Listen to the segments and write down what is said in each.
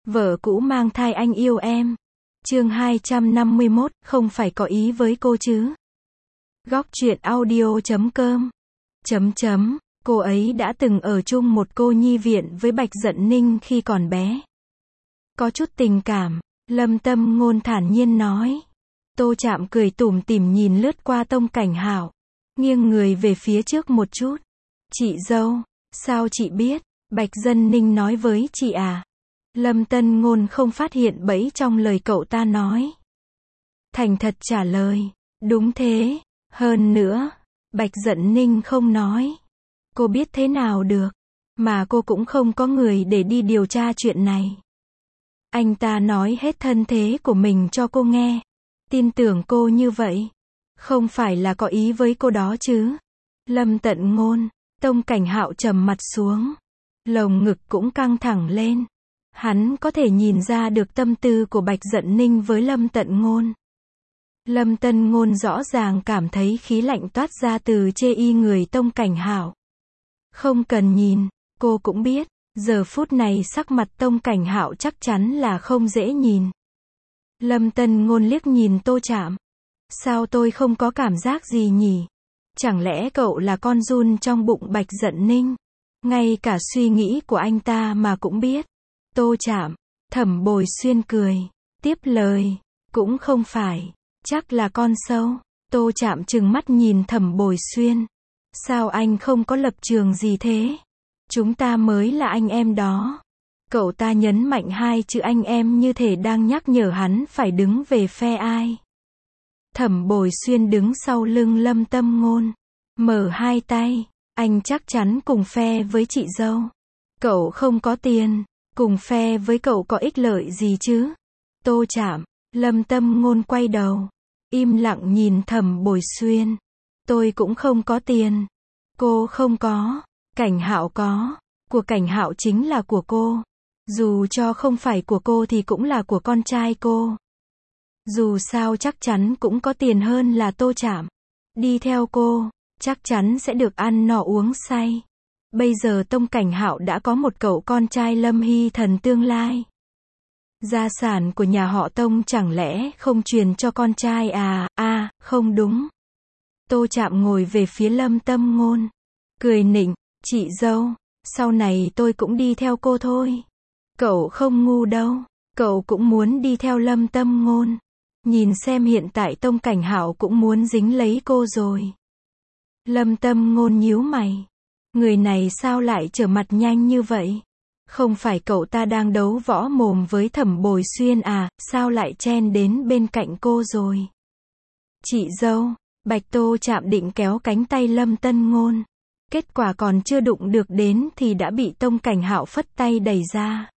Vợ cũ mang thai anh yêu em. Chương 251, không phải có ý với cô chứ. Góc truyện audio.com. Cô ấy đã từng ở chung một cô nhi viện với Bạch Dận Ninh khi còn bé. Có chút tình cảm, Lâm Tâm Ngôn thản nhiên nói. Tô Trạm cười tủm tỉm nhìn lướt qua Tông Cảnh Hạo, nghiêng người về phía trước một chút. Chị dâu, sao chị biết? Bạch Dận Ninh nói với chị à? Lâm Tân Ngôn không phát hiện bẫy trong lời cậu ta nói. Thành thật trả lời, đúng thế, hơn nữa, Bạch Dận Ninh không nói. Cô biết thế nào được, mà cô cũng không có người để đi điều tra chuyện này. Anh ta nói hết thân thế của mình cho cô nghe. Tin tưởng cô như vậy, không phải là có ý với cô đó chứ. Lâm Tận Ngôn, Tông Cảnh Hạo trầm mặt xuống, lồng ngực cũng căng thẳng lên. Hắn có thể nhìn ra được tâm tư của Bạch Dận Ninh với Lâm Tận Ngôn. Lâm Tân Ngôn rõ ràng cảm thấy khí lạnh toát ra từ chê y người Tông Cảnh Hạo. Không cần nhìn, cô cũng biết, giờ phút này sắc mặt Tông Cảnh Hạo chắc chắn là không dễ nhìn. Lâm Tân Ngôn liếc nhìn Tô Trạm. Sao tôi không có cảm giác gì nhỉ? Chẳng lẽ cậu là con giun trong bụng Bạch Dận Ninh? Ngay cả suy nghĩ của anh ta mà cũng biết. Tô Trạm, Thẩm Bồi Xuyên cười, tiếp lời, cũng không phải, chắc là con sâu. Tô Trạm trừng mắt nhìn Thẩm Bồi Xuyên. Sao anh không có lập trường gì thế? Chúng ta mới là anh em đó. Cậu ta nhấn mạnh hai chữ anh em như thể đang nhắc nhở hắn phải đứng về phe ai. Thẩm Bồi Xuyên đứng sau lưng Lâm Tâm Ngôn, mở hai tay, anh chắc chắn cùng phe với chị dâu. Cậu không có tiền, cùng phe với cậu có ích lợi gì chứ? Tô Trạm, Lâm Tâm Ngôn quay đầu, im lặng nhìn Thẩm Bồi Xuyên. Tôi cũng không có tiền. Cô không có, Cảnh Hạo có. Của Cảnh Hạo chính là của cô. Dù cho không phải của cô thì cũng là của con trai cô. Dù sao chắc chắn cũng có tiền hơn là Tô Trạm. Đi theo cô, chắc chắn sẽ được ăn no uống say. Bây giờ Tông Cảnh Hạo đã có một cậu con trai Lâm Hy Thần tương lai. Gia sản của nhà họ Tông chẳng lẽ không truyền cho con trai à? Không đúng. Tô Trạm ngồi về phía Lâm Tâm Ngôn, cười nịnh, chị dâu, sau này tôi cũng đi theo cô thôi. Cậu không ngu đâu, cậu cũng muốn đi theo Lâm Tâm Ngôn. Nhìn xem hiện tại Tông Cảnh Hạo cũng muốn dính lấy cô rồi. Lâm Tâm Ngôn nhíu mày. Người này sao lại trở mặt nhanh như vậy? Không phải cậu ta đang đấu võ mồm với Thẩm Bồi Xuyên à, sao lại chen đến bên cạnh cô rồi? Chị dâu, Bạch Tô Trạm định kéo cánh tay Lâm Tân Ngôn. Kết quả còn chưa đụng được đến thì đã bị Tông Cảnh Hạo phất tay đẩy ra.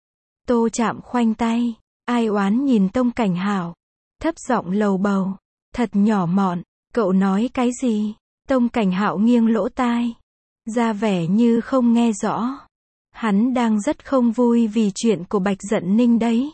Tô Trạm khoanh tay, ai oán nhìn Tông Cảnh Hạo, thấp giọng lầu bầu, thật nhỏ mọn, cậu nói cái gì? Tông Cảnh Hạo nghiêng lỗ tai, ra vẻ như không nghe rõ. Hắn đang rất không vui vì chuyện của Bạch Dận Ninh đấy.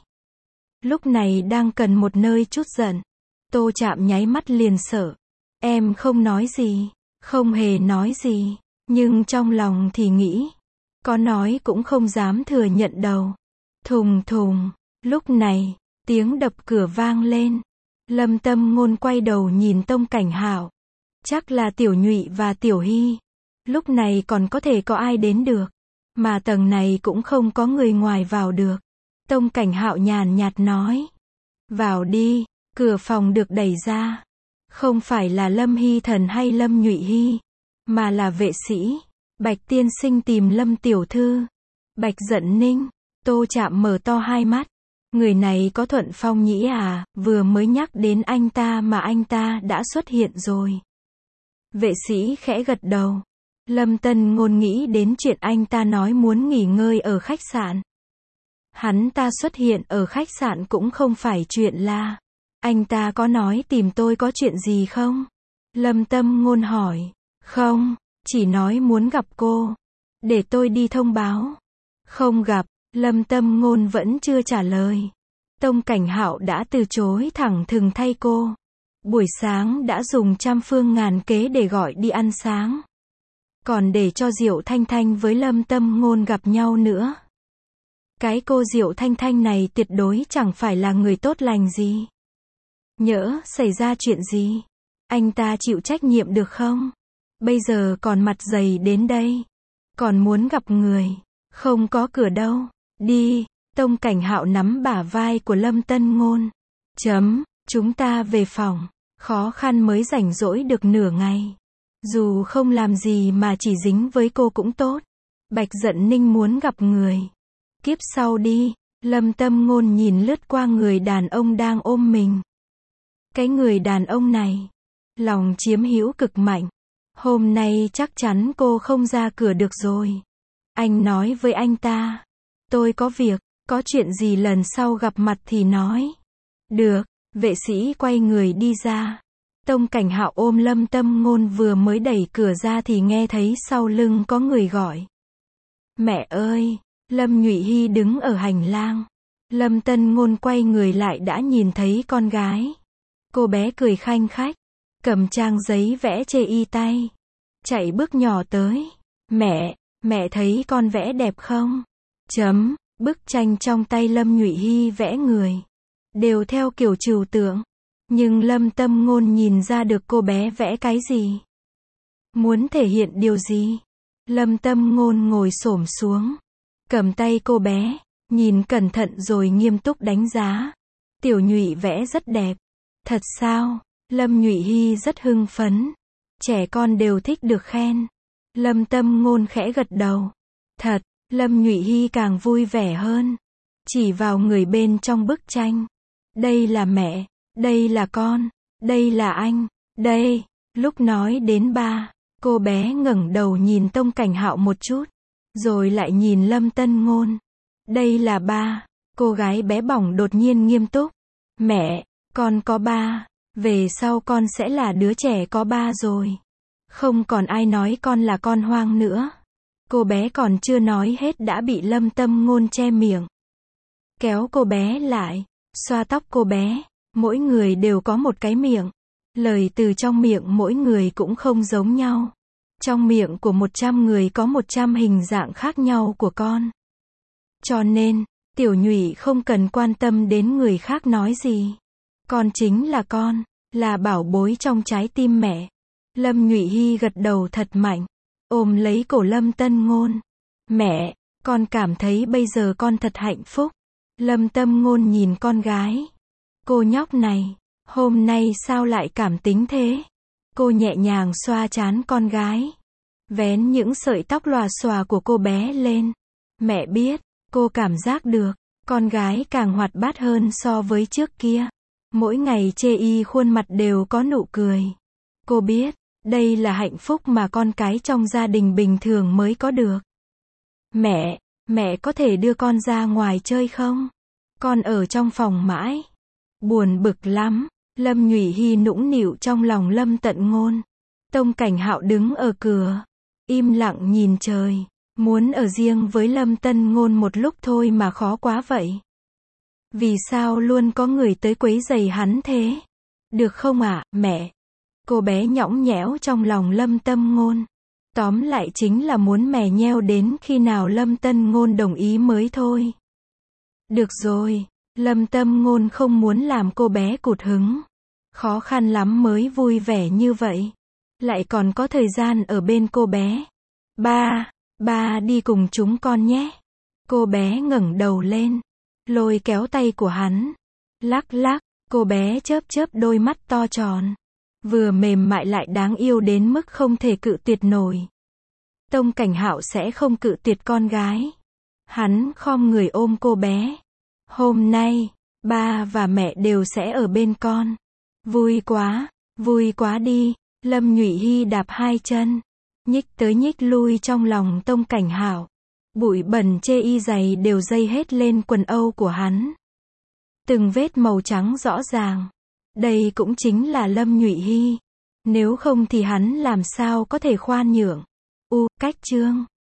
Lúc này đang cần một nơi trút giận. Tô Trạm nháy mắt liền sợ. Em không nói gì, không hề nói gì, nhưng trong lòng thì nghĩ, có nói cũng không dám thừa nhận đâu. Thùng thùng, lúc này, tiếng đập cửa vang lên. Lâm Tâm Ngôn quay đầu nhìn Tông Cảnh Hạo. Chắc là Tiểu Nhụy và Tiểu Hy. Lúc này còn có thể có ai đến được. Mà tầng này cũng không có người ngoài vào được. Tông Cảnh Hạo nhàn nhạt nói. Vào đi, cửa phòng được đẩy ra. Không phải là Lâm Hy Thần hay Lâm Nhụy Hy, mà là vệ sĩ. Bạch tiên sinh tìm Lâm tiểu thư. Bạch Dận Ninh. Tô Trạm mở to hai mắt. Người này có thuận phong nhĩ à, vừa mới nhắc đến anh ta mà anh ta đã xuất hiện rồi. Vệ sĩ khẽ gật đầu. Lâm Tân Ngôn nghĩ đến chuyện anh ta nói muốn nghỉ ngơi ở khách sạn. Hắn ta xuất hiện ở khách sạn cũng không phải chuyện là. Anh ta có nói tìm tôi có chuyện gì không? Lâm Tâm Ngôn hỏi. Không, chỉ nói muốn gặp cô. Để tôi đi thông báo. Không gặp, Lâm Tâm Ngôn vẫn chưa trả lời. Tông Cảnh Hạo đã từ chối thẳng thừng thay cô. Buổi sáng đã dùng trăm phương ngàn kế để gọi đi ăn sáng. Còn để cho Diệu Thanh Thanh với Lâm Tâm Ngôn gặp nhau nữa. Cái cô Diệu Thanh Thanh này tuyệt đối chẳng phải là người tốt lành gì. Nhỡ xảy ra chuyện gì, anh ta chịu trách nhiệm được không? Bây giờ còn mặt dày đến đây, còn muốn gặp người, không có cửa đâu. Đi. Tông Cảnh Hạo nắm bả vai của Lâm Tân Ngôn. Chúng ta về phòng. Khó khăn mới rảnh rỗi được nửa ngày. Dù không làm gì mà chỉ dính với cô cũng tốt. Bạch Dận Ninh muốn gặp người. Kiếp sau đi. Lâm Tâm Ngôn nhìn lướt qua người đàn ông đang ôm mình. Cái người đàn ông này, lòng chiếm hữu cực mạnh. Hôm nay chắc chắn cô không ra cửa được rồi. Anh nói với anh ta, tôi có việc, có chuyện gì lần sau gặp mặt thì nói. Được. Vệ sĩ quay người đi ra. Tông Cảnh Hạo ôm Lâm Tâm Ngôn vừa mới đẩy cửa ra thì nghe thấy sau lưng có người gọi. Mẹ ơi! Lâm Nhụy Hy đứng ở hành lang. Lâm Tân Ngôn quay người lại đã nhìn thấy con gái. Cô bé cười khanh khách, cầm trang giấy vẽ chê y tay. Chạy bước nhỏ tới. Mẹ thấy con vẽ đẹp không? Bức tranh trong tay Lâm Nhụy Hy vẽ người. Đều theo kiểu trừu tượng. Nhưng Lâm Tâm Ngôn nhìn ra được cô bé vẽ cái gì. Muốn thể hiện điều gì. Lâm Tâm Ngôn ngồi xổm xuống. Cầm tay cô bé. Nhìn cẩn thận rồi nghiêm túc đánh giá. Tiểu Nhụy vẽ rất đẹp. Thật sao? Lâm Nhụy Hy rất hưng phấn. Trẻ con đều thích được khen. Lâm Tâm Ngôn khẽ gật đầu. Thật. Lâm Nhụy Hy càng vui vẻ hơn. Chỉ vào người bên trong bức tranh. Đây là mẹ. Đây là con. Đây là anh. Đây. Lúc nói đến ba, cô bé ngẩng đầu nhìn Tông Cảnh Hạo một chút. Rồi lại nhìn Lâm Tân Ngôn. Đây là ba. Cô gái bé bỏng đột nhiên nghiêm túc. Mẹ, con có ba. Về sau con sẽ là đứa trẻ có ba rồi. Không còn ai nói con là con hoang nữa. Cô bé còn chưa nói hết đã bị Lâm Tâm Ngôn che miệng. Kéo cô bé lại, xoa tóc cô bé. Mỗi người đều có một cái miệng. Lời từ trong miệng mỗi người cũng không giống nhau. Trong miệng của 100 người có 100 hình dạng khác nhau của con. Cho nên, Tiểu Nhụy không cần quan tâm đến người khác nói gì. Con chính là con, là bảo bối trong trái tim mẹ. Lâm Nhụy Hy gật đầu thật mạnh, ôm lấy cổ Lâm Tân Ngôn. Mẹ, con cảm thấy bây giờ con thật hạnh phúc. Lâm Tâm Ngôn nhìn con gái. Cô nhóc này, hôm nay sao lại cảm tính thế? Cô nhẹ nhàng xoa trán con gái. Vén những sợi tóc lòa xòa của cô bé lên. Mẹ biết, cô cảm giác được, con gái càng hoạt bát hơn so với trước kia. Mỗi ngày chê y khuôn mặt đều có nụ cười. Cô biết, đây là hạnh phúc mà con cái trong gia đình bình thường mới có được. Mẹ có thể đưa con ra ngoài chơi không? Con ở trong phòng mãi. Buồn bực lắm. Lâm Nhụy Hy nũng nịu trong lòng Lâm Tận Ngôn. Tông Cảnh Hạo đứng ở cửa, im lặng nhìn trời. Muốn ở riêng với Lâm Tân Ngôn một lúc thôi mà khó quá vậy. Vì sao luôn có người tới quấy rầy hắn thế? Được không ạ, mẹ? Cô bé nhõng nhẽo trong lòng Lâm Tâm Ngôn. Tóm lại chính là muốn mè nheo đến khi nào Lâm Tân Ngôn đồng ý mới thôi. Được rồi, Lâm Tâm Ngôn không muốn làm cô bé cụt hứng. Khó khăn lắm mới vui vẻ như vậy. Lại còn có thời gian ở bên cô bé. Ba đi cùng chúng con nhé. Cô bé ngẩng đầu lên, lôi kéo tay của hắn. Lắc lắc, cô bé chớp chớp đôi mắt to tròn. Vừa mềm mại lại đáng yêu đến mức không thể cự tuyệt nổi. Tông Cảnh Hạo sẽ không cự tuyệt con gái. Hắn khom người ôm cô bé. Hôm nay, ba và mẹ đều sẽ ở bên con. Vui quá đi. Lâm Nhụy Hy đạp hai chân, nhích tới nhích lui trong lòng Tông Cảnh Hạo. Bụi bẩn chê y giày đều dây hết lên quần âu của hắn. Từng vết màu trắng rõ ràng. Đây cũng chính là Lâm Nhụy Hy. Nếu không thì hắn làm sao có thể khoan nhượng. Cách chương